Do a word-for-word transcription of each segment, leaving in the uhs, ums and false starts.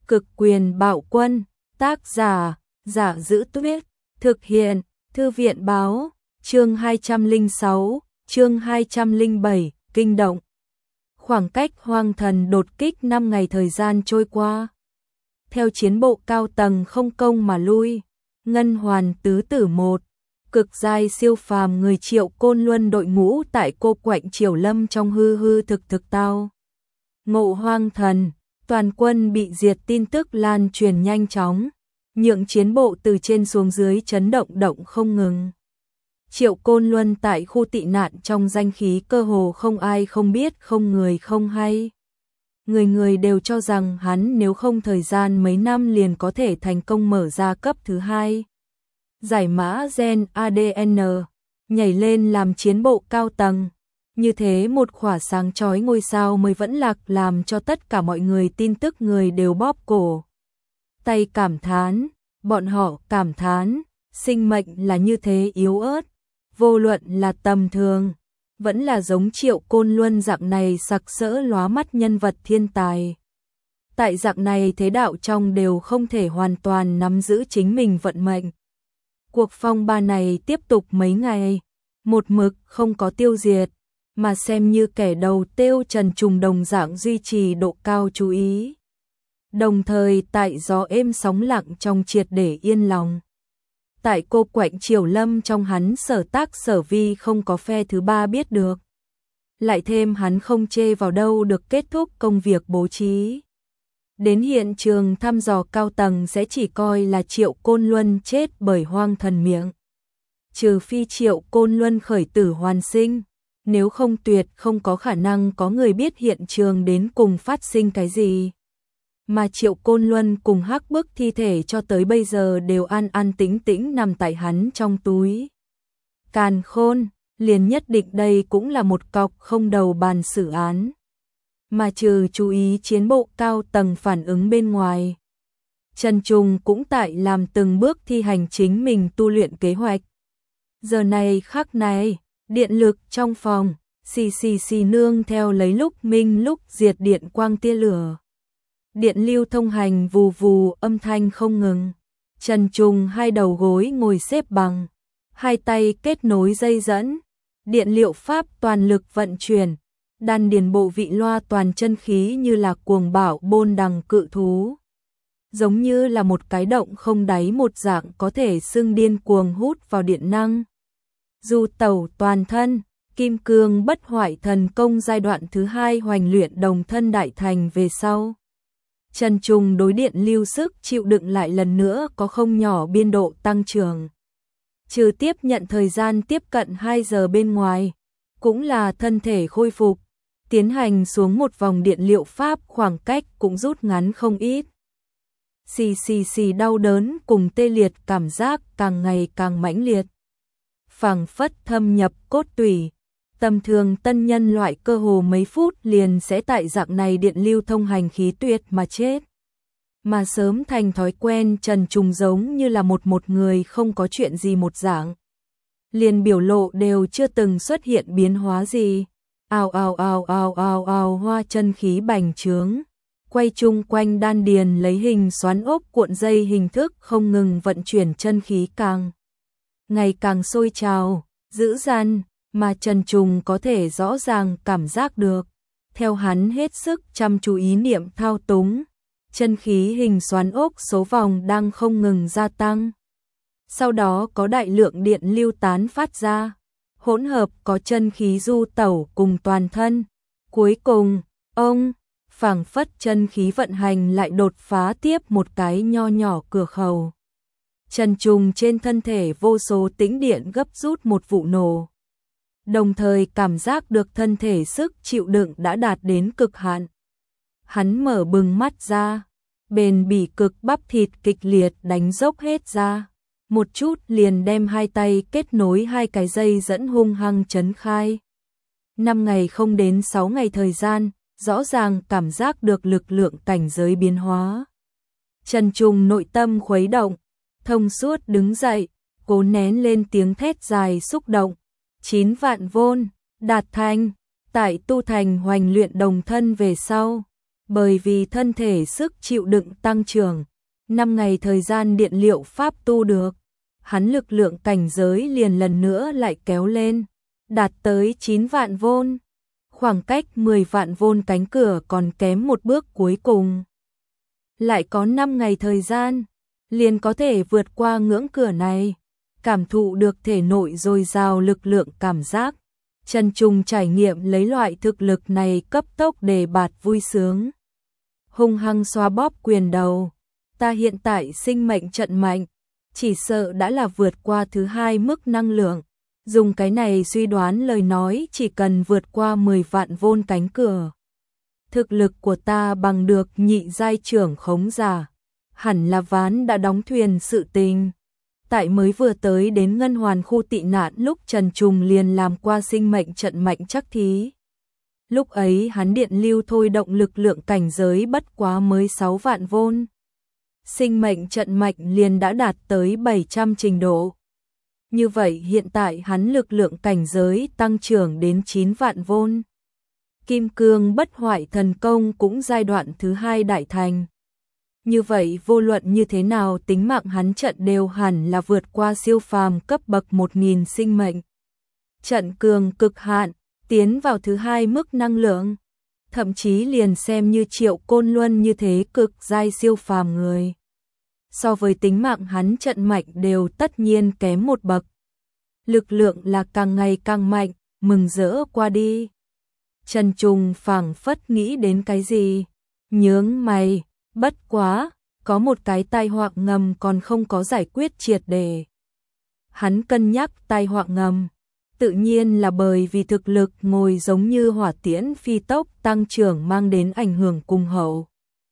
Cực quyền bạo quân, tác giả, Giả Giữ Tuyết, thực hiện, Thư viện báo, chương hai trăm lẻ sáu, chương hai trăm lẻ bảy, kinh động. Khoảng cách hoang thần đột kích năm ngày thời gian trôi qua. Theo chiến bộ cao tầng không công mà lui, Ngân Hoàn tứ tử một, cực giai siêu phàm người Triệu Côn Luân đội ngũ tại cô quạnh Triều Lâm trong hư hư thực thực tao. Ngộ hoang thần, toàn quân bị diệt tin tức lan truyền nhanh chóng, nhượng chiến bộ từ trên xuống dưới chấn động động không ngừng. Triệu Côn Luân tại khu tị nạn trong danh khí cơ hồ không ai không biết, không người không hay. Người người đều cho rằng hắn nếu không thời gian mấy năm liền có thể thành công mở ra cấp thứ hai. Giải mã gen a đê en, nhảy lên làm chiến bộ cao tầng. Như thế một khỏa sáng chói ngôi sao mới vẫn lạc làm cho tất cả mọi người tin tức người đều bóp cổ. Tay cảm thán, bọn họ cảm thán, sinh mệnh là như thế yếu ớt, vô luận là tầm thường, vẫn là giống Triệu Côn Luân dạng này sặc sỡ lóa mắt nhân vật thiên tài. Tại dạng này thế đạo trong đều không thể hoàn toàn nắm giữ chính mình vận mệnh. Cuộc phong ba này tiếp tục mấy ngày, một mực không có tiêu diệt, mà xem như kẻ đầu tiêu Trần Trùng đồng dạng duy trì độ cao chú ý. Đồng thời tại gió êm sóng lặng trong triệt để yên lòng. Tại cô quạnh Triều Lâm trong hắn sở tác sở vi không có phe thứ ba biết được. Lại thêm hắn không chê vào đâu được kết thúc công việc bố trí. Đến hiện trường thăm dò cao tầng sẽ chỉ coi là Triệu Côn Luân chết bởi hoang thần miệng. Trừ phi Triệu Côn Luân khởi tử hoàn sinh, nếu không tuyệt không có khả năng có người biết hiện trường đến cùng phát sinh cái gì. Mà Triệu Côn Luân cùng hắc bức thi thể cho tới bây giờ đều an an tĩnh tĩnh nằm tại hắn trong túi. Càn khôn, liền nhất định đây cũng là một cọc không đầu bàn xử án. Mà trừ chú ý chiến bộ cao tầng phản ứng bên ngoài, Trần Trùng cũng tại làm từng bước thi hành chính mình tu luyện kế hoạch. Giờ này khắc này, điện lực trong phòng, xì xì xì nương theo lấy lúc minh lúc diệt điện quang tia lửa. Điện lưu thông hành vù vù âm thanh không ngừng. Trần Trùng hai đầu gối ngồi xếp bằng, hai tay kết nối dây dẫn, điện liệu pháp toàn lực vận chuyển, đan điền bộ vị loa toàn chân khí như là cuồng bạo bôn đằng cự thú. Giống như là một cái động không đáy một dạng có thể xưng điên cuồng hút vào điện năng. Du tẩu toàn thân, kim cương bất hoại thần công giai đoạn thứ hai hoành luyện đồng thân đại thành về sau. Trần Trùng đối điện lưu sức chịu đựng lại lần nữa có không nhỏ biên độ tăng trưởng. Trừ tiếp nhận thời gian tiếp cận hai giờ bên ngoài, cũng là thân thể khôi phục, tiến hành xuống một vòng điện liệu pháp khoảng cách cũng rút ngắn không ít. Xì xì xì đau đớn cùng tê liệt cảm giác càng ngày càng mãnh liệt. Phảng phất thâm nhập cốt tủy, tầm thường tân nhân loại cơ hồ mấy phút liền sẽ tại dạng này điện lưu thông hành khí tuyệt mà chết. Mà sớm thành thói quen Trần Trùng giống như là một một người không có chuyện gì một dạng. Liền biểu lộ đều chưa từng xuất hiện biến hóa gì. Ào ào ào ào ào ào hoa chân khí bành trướng, quay chung quanh đan điền lấy hình xoắn ốc cuộn dây hình thức không ngừng vận chuyển chân khí càng ngày càng sôi trào, dữ dằn, mà Trần Trùng có thể rõ ràng cảm giác được. Theo hắn hết sức chăm chú ý niệm thao túng, chân khí hình xoắn ốc số vòng đang không ngừng gia tăng. Sau đó có đại lượng điện lưu tán phát ra, hỗn hợp có chân khí du tẩu cùng toàn thân. Cuối cùng, ông, phảng phất chân khí vận hành lại đột phá tiếp một cái nho nhỏ cửa khẩu. Trần Trùng trên thân thể vô số tĩnh điện gấp rút một vụ nổ. Đồng thời cảm giác được thân thể sức chịu đựng đã đạt đến cực hạn. Hắn mở bừng mắt ra, bền bỉ cực bắp thịt kịch liệt đánh dốc hết ra. Một chút liền đem hai tay kết nối hai cái dây dẫn hung hăng chấn khai. Năm ngày không đến sáu ngày thời gian, rõ ràng cảm giác được lực lượng cảnh giới biến hóa. Trần Trùng nội tâm khuấy động, thông suốt đứng dậy, cố nén lên tiếng thét dài xúc động. Chín vạn vôn, đạt thành, tại tu thành hoành luyện đồng thân về sau, Bởi vì thân thể sức chịu đựng tăng trưởng, năm ngày thời gian điện liệu pháp tu được, hắn lực lượng cảnh giới liền lần nữa lại kéo lên, đạt tới chín vạn vôn. Khoảng cách mười vạn vôn cánh cửa còn kém một bước cuối cùng. Lại có năm ngày thời gian, liền có thể vượt qua ngưỡng cửa này, cảm thụ được thể nội dồi dào lực lượng cảm giác. Trần Trùng trải nghiệm lấy loại thực lực này cấp tốc đề bạt vui sướng. Hung hăng xoa bóp quyền đầu, ta hiện tại sinh mệnh trận mạnh, chỉ sợ đã là vượt qua thứ hai mức năng lượng. Dùng cái này suy đoán lời nói chỉ cần vượt qua mười vạn vôn cánh cửa. Thực lực của ta bằng được nhị giai trưởng khống giả, hẳn là ván đã đóng thuyền sự tình. Tại mới vừa tới đến Ngân Hoàn khu tị nạn lúc Trần Trùng liền làm qua sinh mệnh trận mạnh chắc thí. Lúc ấy hắn điện lưu thôi động lực lượng cảnh giới bất quá mới sáu vạn vôn. Sinh mệnh trận mạnh liền đã đạt tới bảy trăm trình độ. Như vậy hiện tại hắn lực lượng cảnh giới tăng trưởng đến chín vạn vôn. Kim cương bất hoại thần công cũng giai đoạn thứ hai đại thành. Như vậy vô luận như thế nào tính mạng hắn trận đều hẳn là vượt qua siêu phàm cấp bậc một nghìn sinh mệnh. Trận cường cực hạn, tiến vào thứ hai mức năng lượng. Thậm chí liền xem như Triệu Côn Luân như thế cực giai siêu phàm người. So với tính mạng hắn trận mạnh đều tất nhiên kém một bậc. Lực lượng là càng ngày càng mạnh, mừng rỡ qua đi. Trần Trùng phảng phất nghĩ đến cái gì, nhướng mày, bất quá, có một cái tai họa ngầm còn không có giải quyết triệt để. Hắn cân nhắc tai họa ngầm, tự nhiên là bởi vì thực lực ngồi giống như hỏa tiễn phi tốc tăng trưởng mang đến ảnh hưởng cùng hậu.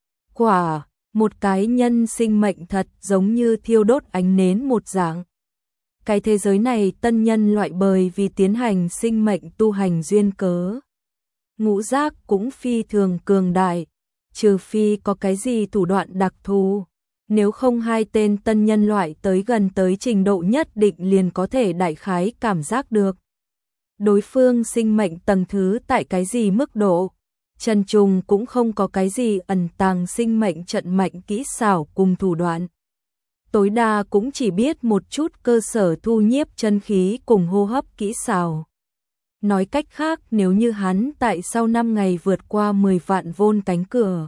Quả, một cái nhân sinh mệnh thật giống như thiêu đốt ánh nến một dạng. Cái thế giới này tân nhân loại bởi vì tiến hành sinh mệnh tu hành duyên cớ. Ngũ giác cũng phi thường cường đại, trừ phi có cái gì thủ đoạn đặc thù. Nếu không hai tên tân nhân loại tới gần tới trình độ nhất định liền có thể đại khái cảm giác được. Đối phương sinh mệnh tầng thứ tại cái gì mức độ. Trần Trùng cũng không có cái gì ẩn tàng sinh mệnh trận mạnh kỹ xảo cùng thủ đoạn. Tối đa cũng chỉ biết một chút cơ sở thu nhiếp chân khí cùng hô hấp kỹ xảo. Nói cách khác nếu như hắn tại sau năm ngày vượt qua mười vạn vôn cánh cửa.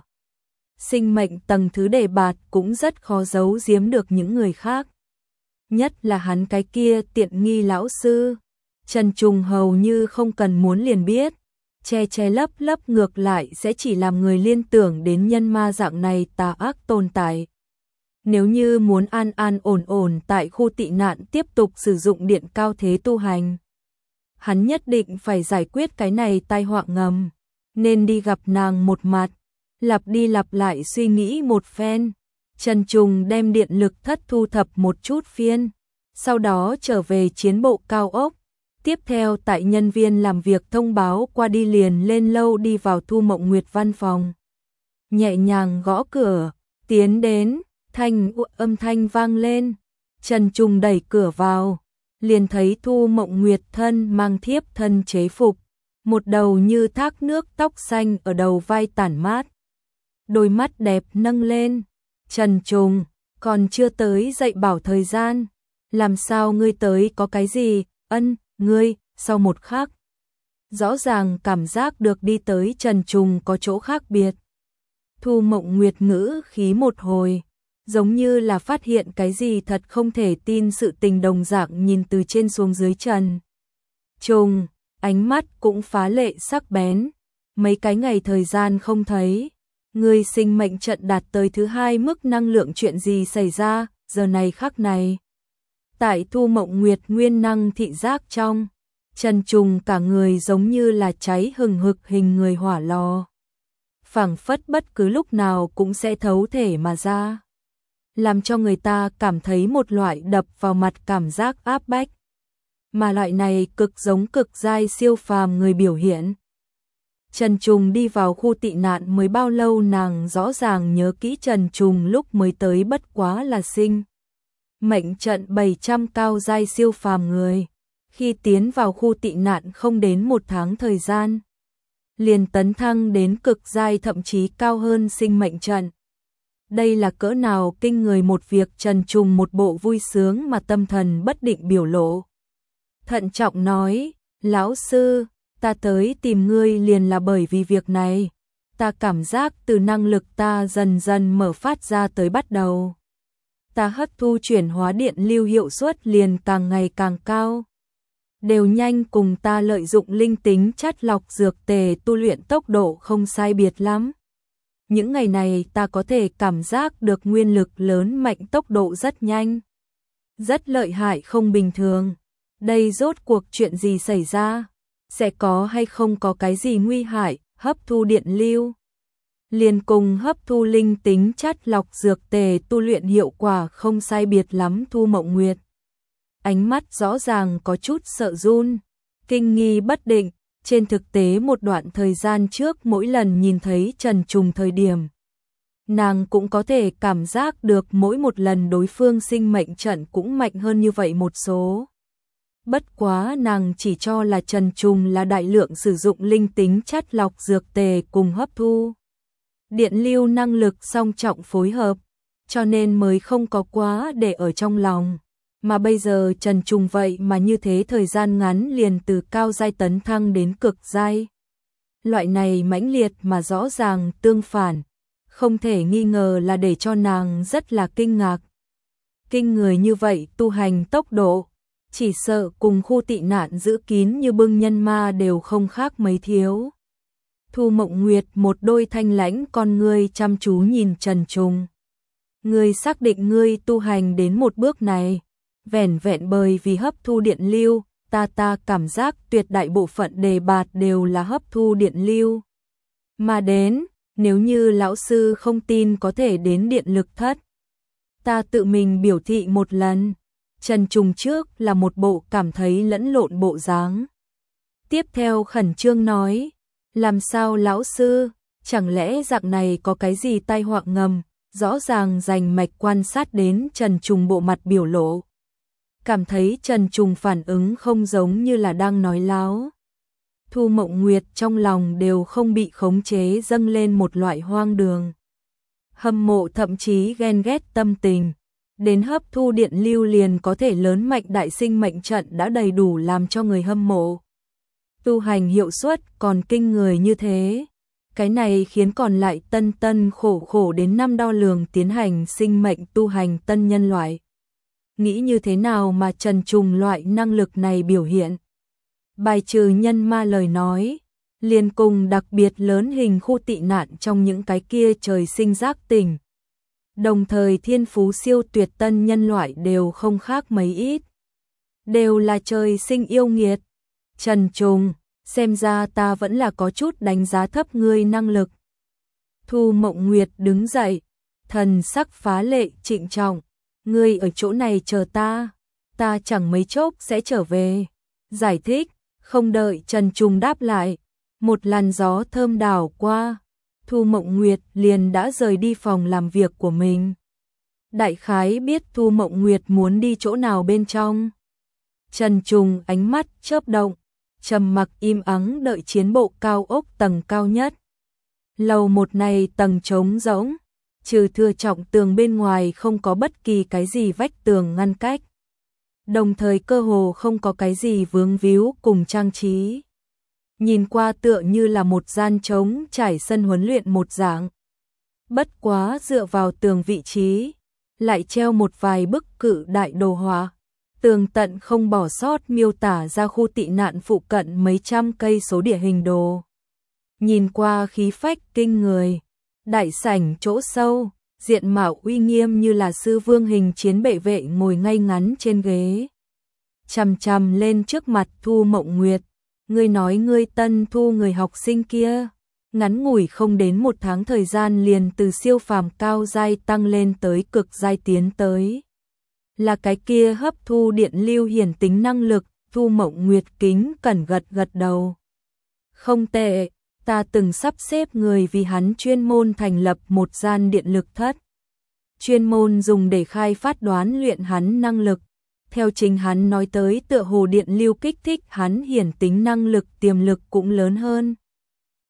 Sinh mệnh tầng thứ đề bạt cũng rất khó giấu giếm được những người khác. Nhất là hắn cái kia tiện nghi lão sư. Trần Trùng hầu như không cần muốn liền biết. Che che lấp lấp ngược lại sẽ chỉ làm người liên tưởng đến nhân ma dạng này tà ác tồn tại. Nếu như muốn an an ổn ổn tại khu tị nạn tiếp tục sử dụng điện cao thế tu hành. Hắn nhất định phải giải quyết cái này tai họa ngầm. Nên đi gặp nàng một mặt. Lặp đi lặp lại suy nghĩ một phen. Trần Trùng đem điện lực thất thu thập một chút phiên. Sau đó trở về chiến bộ cao ốc. Tiếp theo tại nhân viên làm việc thông báo qua đi liền lên lâu đi vào Thu Mộng Nguyệt văn phòng. Nhẹ nhàng gõ cửa, tiến đến, thanh âm thanh vang lên. Trần Trùng đẩy cửa vào, liền thấy Thu Mộng Nguyệt thân mang thiếp thân chế phục, một đầu như thác nước tóc xanh ở đầu vai tản mát. Đôi mắt đẹp nâng lên, Trần Trùng, còn chưa tới dạy bảo thời gian, làm sao ngươi tới có cái gì, ân, ngươi, sau một khắc. Rõ ràng cảm giác được đi tới Trần Trùng có chỗ khác biệt. Thu Mộng Nguyệt ngữ khí một hồi, giống như là phát hiện cái gì thật không thể tin sự tình đồng dạng nhìn từ trên xuống dưới Trần Trùng, ánh mắt cũng phá lệ sắc bén. Mấy cái ngày thời gian không thấy, người sinh mệnh trận đạt tới thứ hai mức năng lượng chuyện gì xảy ra, giờ này khắc này. Tại Thu Mộng Nguyệt nguyên năng thị giác trong, Trần Trùng cả người giống như là cháy hừng hực hình người hỏa lò. Phảng phất bất cứ lúc nào cũng sẽ thấu thể mà ra. Làm cho người ta cảm thấy một loại đập vào mặt cảm giác áp bách. Mà loại này cực giống cực giai siêu phàm người biểu hiện. Trần Trùng đi vào khu tị nạn mới bao lâu nàng rõ ràng nhớ kỹ Trần Trùng lúc mới tới bất quá là sinh. Mệnh trận bảy trăm cao giai siêu phàm người. Khi tiến vào khu tị nạn không đến một tháng thời gian. liền tấn thăng đến cực giai thậm chí cao hơn sinh mệnh trận. Đây là cỡ nào kinh người một việc. Trần Trùng một bộ vui sướng mà tâm thần bất định biểu lộ. Thận trọng nói, lão sư, ta tới tìm ngươi liền là bởi vì việc này. Ta cảm giác từ năng lực ta dần dần mở phát ra tới bắt đầu. Ta hấp thu chuyển hóa điện lưu hiệu suất liền càng ngày càng cao. Đều nhanh cùng ta lợi dụng linh tính chắt lọc dược tề tu luyện tốc độ không sai biệt lắm. Những ngày này ta có thể cảm giác được nguyên lực lớn mạnh tốc độ rất nhanh. Rất lợi hại không bình thường. Đây rốt cuộc chuyện gì xảy ra? Sẽ có hay không có cái gì nguy hại? Hấp thu điện lưu liền cùng hấp thu linh tính chắt lọc dược tề tu luyện hiệu quả không sai biệt lắm. Thu Mộng Nguyệt ánh mắt rõ ràng có chút sợ run, kinh nghi bất định. Trên thực tế một đoạn thời gian trước mỗi lần nhìn thấy Trần Trùng thời điểm, nàng cũng có thể cảm giác được mỗi một lần đối phương sinh mệnh trận cũng mạnh hơn như vậy một số. Bất quá nàng chỉ cho là Trần Trùng là đại lượng sử dụng linh tính chắt lọc dược tề cùng hấp thu điện lưu năng lực song trọng phối hợp, cho nên mới không có quá để ở trong lòng. Mà bây giờ Trần Trùng vậy mà như thế thời gian ngắn liền từ cao giai tấn thăng đến cực giai. Loại này mãnh liệt mà rõ ràng tương phản, không thể nghi ngờ là để cho nàng rất là kinh ngạc. Kinh người như vậy tu hành tốc độ, chỉ sợ cùng khu tị nạn giữ kín như bưng nhân ma đều không khác mấy thiếu. Thu Mộng Nguyệt một đôi thanh lãnh con ngươi chăm chú nhìn Trần Trùng. Ngươi xác định ngươi tu hành đến một bước này, vẻn vẹn bởi vì hấp thu điện lưu, ta ta cảm giác tuyệt đại bộ phận đề bạt đều là hấp thu điện lưu. Mà đến, nếu như lão sư không tin có thể đến điện lực thất. Ta tự mình biểu thị một lần. Trần Trùng trước là một bộ cảm thấy lẫn lộn bộ dáng. Tiếp theo khẩn trương nói, làm sao lão sư, chẳng lẽ dạng này có cái gì tai họa ngầm, rõ ràng rành mạch quan sát đến Trần Trùng bộ mặt biểu lộ. Cảm thấy Trần Trùng phản ứng không giống như là đang nói láo. Thu Mộng Nguyệt trong lòng đều không bị khống chế dâng lên một loại hoang đường. Hâm mộ thậm chí ghen ghét tâm tình. Đến hấp thu điện lưu liền có thể lớn mạnh đại sinh mệnh trận đã đầy đủ làm cho người hâm mộ. Tu hành hiệu suất còn kinh người như thế. Cái này khiến còn lại tân tân khổ khổ đến năm đo lường tiến hành sinh mệnh tu hành tân nhân loại. Nghĩ như thế nào mà Trần Trùng loại năng lực này biểu hiện? Bài trừ nhân ma lời nói, liền cùng đặc biệt lớn hình khu tị nạn trong những cái kia trời sinh giác tỉnh. Đồng thời thiên phú siêu tuyệt tân nhân loại đều không khác mấy ít. Đều là trời sinh yêu nghiệt. Trần Trùng, xem ra ta vẫn là có chút đánh giá thấp ngươi năng lực. Thu Mộng Nguyệt đứng dậy, thần sắc phá lệ trịnh trọng. Ngươi ở chỗ này chờ ta, ta chẳng mấy chốc sẽ trở về. Giải thích, không đợi Trần Trùng đáp lại, một làn gió thơm đảo qua, Thu Mộng Nguyệt liền đã rời đi phòng làm việc của mình. Đại khái biết Thu Mộng Nguyệt muốn đi chỗ nào bên trong. Trần Trùng ánh mắt chớp động, trầm mặc im ắng đợi chiến bộ cao ốc tầng cao nhất. Lầu một này tầng trống rỗng, trừ thừa trọng tường bên ngoài không có bất kỳ cái gì vách tường ngăn cách. Đồng thời cơ hồ không có cái gì vướng víu cùng trang trí. Nhìn qua tựa như là một gian trống trải sân huấn luyện một dạng. Bất quá dựa vào tường vị trí, lại treo một vài bức cự đại đồ họa. Tường tận không bỏ sót miêu tả ra khu tị nạn phụ cận mấy trăm cây số địa hình đồ. Nhìn qua khí phách kinh người. Đại sảnh chỗ sâu, diện mạo uy nghiêm như là sư vương hình chiến bệ vệ ngồi ngay ngắn trên ghế. Chằm chằm lên trước mặt Thu Mộng Nguyệt. Ngươi nói ngươi tân thu người học sinh kia, ngắn ngủi không đến một tháng thời gian liền từ siêu phàm cao giai tăng lên tới cực giai tiến tới. Là cái kia hấp thu điện lưu hiển tính năng lực. Thu Mộng Nguyệt kính cẩn gật gật đầu. Không tệ, ta từng sắp xếp người vì hắn chuyên môn thành lập một gian điện lực thất. Chuyên môn dùng để khai phát đoán luyện hắn năng lực. Theo chính hắn nói tới tựa hồ điện lưu kích thích hắn hiển tính năng lực tiềm lực cũng lớn hơn.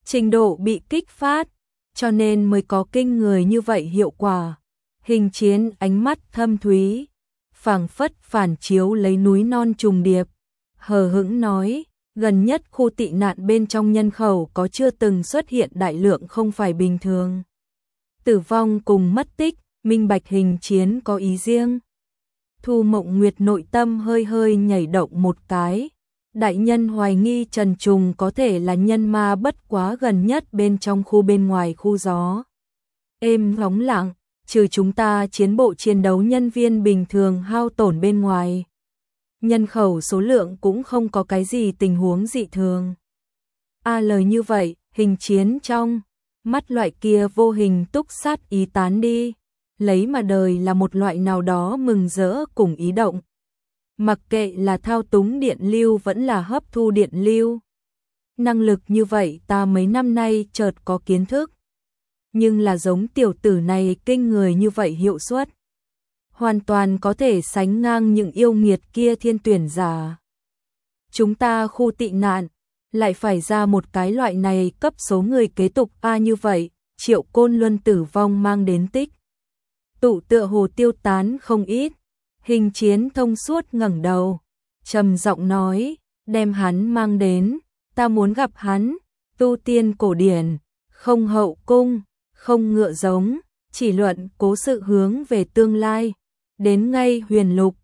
trình độ bị kích phát, cho nên mới có kinh người như vậy hiệu quả. Hình Chiến ánh mắt thâm thúy, phảng phất phản chiếu lấy núi non trùng điệp, hờ hững nói, gần nhất khu tị nạn bên trong nhân khẩu có chưa từng xuất hiện đại lượng không phải bình thường tử vong cùng mất tích, minh bạch Hình Chiến có ý riêng. Thu Mộng Nguyệt nội tâm hơi hơi nhảy động một cái, đại nhân hoài nghi Trần Trùng có thể là nhân ma bất quá gần nhất bên trong khu bên ngoài khu gió êm ngóng lặng, trừ chúng ta chiến bộ chiến đấu nhân viên bình thường hao tổn bên ngoài, nhân khẩu số lượng cũng không có cái gì tình huống dị thường. A lời như vậy, Hình Chiến trong mắt loại kia vô hình túc sát ý tán đi, lấy mà đời là một loại nào đó mừng rỡ cùng ý động. Mặc kệ là thao túng điện lưu vẫn là hấp thu điện lưu. Năng lực như vậy ta mấy năm nay chợt có kiến thức. Nhưng là giống tiểu tử này kinh người như vậy hiệu suất. Hoàn toàn có thể sánh ngang những yêu nghiệt kia thiên tuyển giả. Chúng ta khu tị nạn, lại phải ra một cái loại này cấp số người kế tục A như vậy, Triệu Côn Luân tử vong mang đến tích. Tụ tựa hồ tiêu tán không ít. Hình Chiến thông suốt ngẩng đầu, trầm giọng nói, đem hắn mang đến, ta muốn gặp hắn, tu tiên cổ điển, không hậu cung, không ngựa giống, chỉ luận cố sự hướng về tương lai, đến ngay huyền lục,